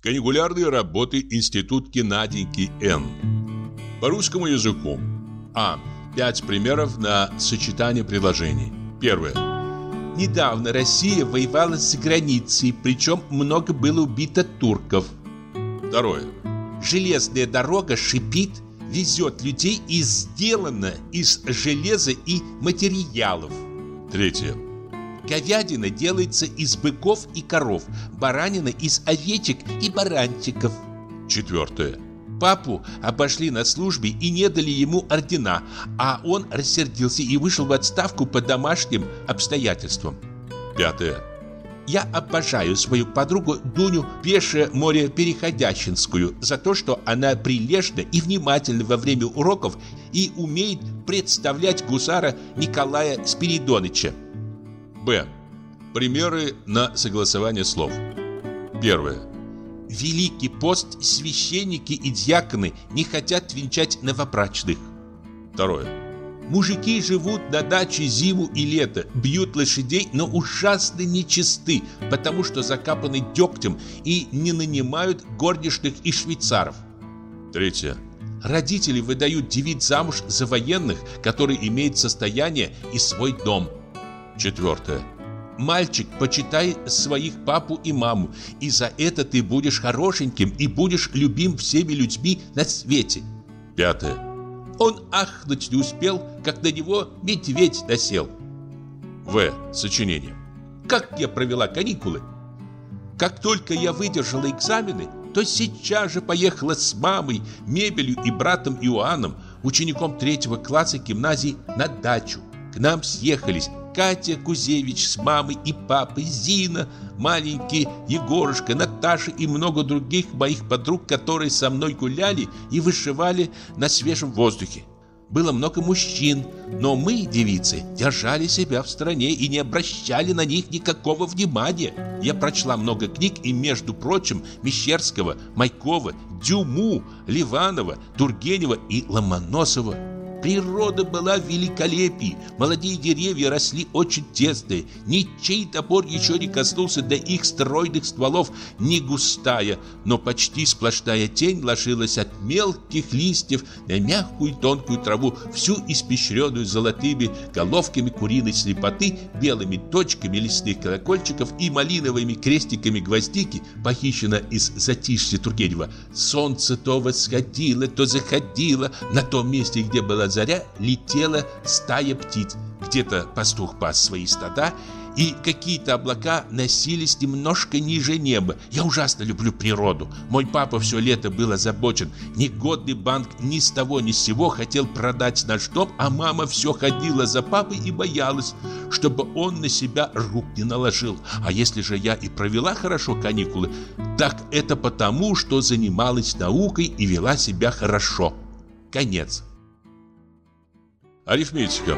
Каникулярные работы институтки Наденьки Н. По русскому языку. А. 5 примеров на сочетание предложений. Первое. Недавно Россия воевала за границей, причем много было убито турков. Второе. Железная дорога шипит, везет людей и сделана из железа и материалов. Третье. Говядина делается из быков и коров, баранина из овечек и баранчиков. Четвертое. Папу обошли на службе и не дали ему ордена, а он рассердился и вышел в отставку по домашним обстоятельствам. Пятое. Я обожаю свою подругу Дуню Пеше-Море-Переходящинскую за то, что она прилежна и внимательна во время уроков и умеет представлять гусара Николая Спиридоныча. Б. Примеры на согласование слов. Первое. Великий пост священники и диаконы не хотят венчать новобрачных. Второе. Мужики живут на даче зиму и лето, бьют лошадей, но ужасно нечисты, потому что закапаны дегтем и не нанимают горничных и швейцаров. Третье. Родители выдают девиц замуж за военных, которые имеют состояние и свой дом. Четвертое. Мальчик, почитай своих папу и маму, и за это ты будешь хорошеньким и будешь любим всеми людьми на свете. Пятое. Он ахнуть не успел, как на него медведь насел. В. Сочинение. Как я провела каникулы? Как только я выдержала экзамены, то сейчас же поехала с мамой, мебелью и братом Иоанном, учеником 3 класса гимназии, на дачу. К нам съехались Катя Кузевич с мамой и папой, Зина, маленький Егорушка, Наташа и много других моих подруг, которые со мной гуляли и вышивали на свежем воздухе. Было много мужчин, но мы, девицы, держали себя в стороне и не обращали на них никакого внимания. Я прочла много книг и, между прочим, Мещерского, Майкова, Дюму, Ливанова, Тургенева и Ломоносова. Природа была в великолепии, молодые деревья росли очень тесные, ничей топор еще не коснулся до их стройных стволов, не густая, но почти сплошная тень ложилась от мелких листьев на мягкую тонкую траву, всю испещренную золотыми головками куриной слепоты, белыми точками лесных колокольчиков и малиновыми крестиками гвоздики, похищена из затишья Тургенева. Солнце то восходило, то заходило, на том месте, где была заря, летела стая птиц. Где-то пастух пас свои стада, и какие-то облака носились немножко ниже неба. Я ужасно люблю природу. Мой папа все лето был озабочен. Негодный банк ни с того ни с сего хотел продать наш дом, а мама все ходила за папой и боялась, чтобы он на себя рук не наложил. А если же я и провела хорошо каникулы, так это потому, что занималась наукой и вела себя хорошо. Конец. Арифметика.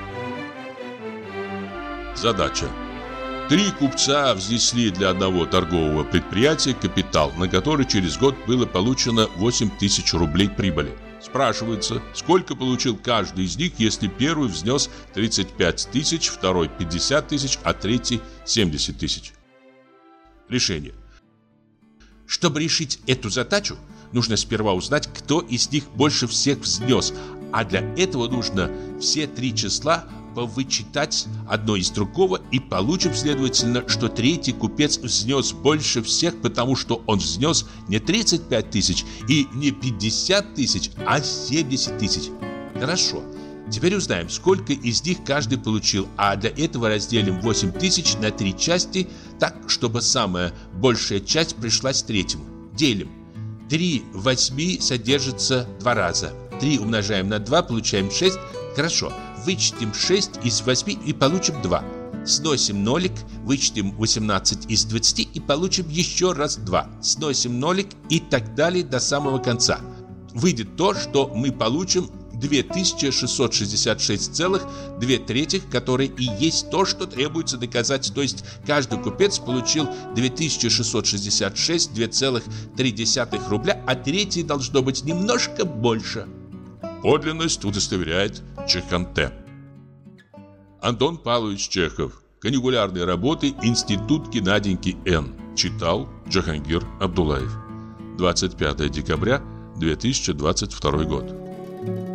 Задача. 3 купца внесли для одного торгового предприятия капитал, на который через год было получено 8000 рублей прибыли. Спрашивается, сколько получил каждый из них, если первый внес 35 тысяч, второй 50 тысяч, а третий 70 тысяч. Решение. Чтобы решить эту задачу, нужно сперва узнать, кто из них больше всех внес, а для этого нужно все 3 числа повычитать одно из другого, и получим, следовательно, что третий купец внес больше всех, потому что он внес не 35 тысяч и не 50 тысяч, а 70 тысяч. Хорошо, теперь узнаем, сколько из них каждый получил, а для этого разделим 8 тысяч на 3 части, так, чтобы самая большая часть пришлась третьему. Делим. 3 в 8 содержится 2 раза. 3 умножаем на 2, получаем 6. Хорошо, вычтем 6 из 8 и получим 2. Сносим нолик, вычтем 18 из 20 и получим еще раз 2. Сносим нолик и так далее до самого конца. Выйдет то, что мы получим 2666,2, которое и есть то, что требуется доказать. То есть каждый купец получил 2666,2 рубля, а третий должно быть немножко больше. Подлинность удостоверяет Чехонте. Антон Павлович Чехов. Каникулярные работы институтки Наденьки Н. Читал Джахангир Абдуллаев. 25 декабря 2022 год.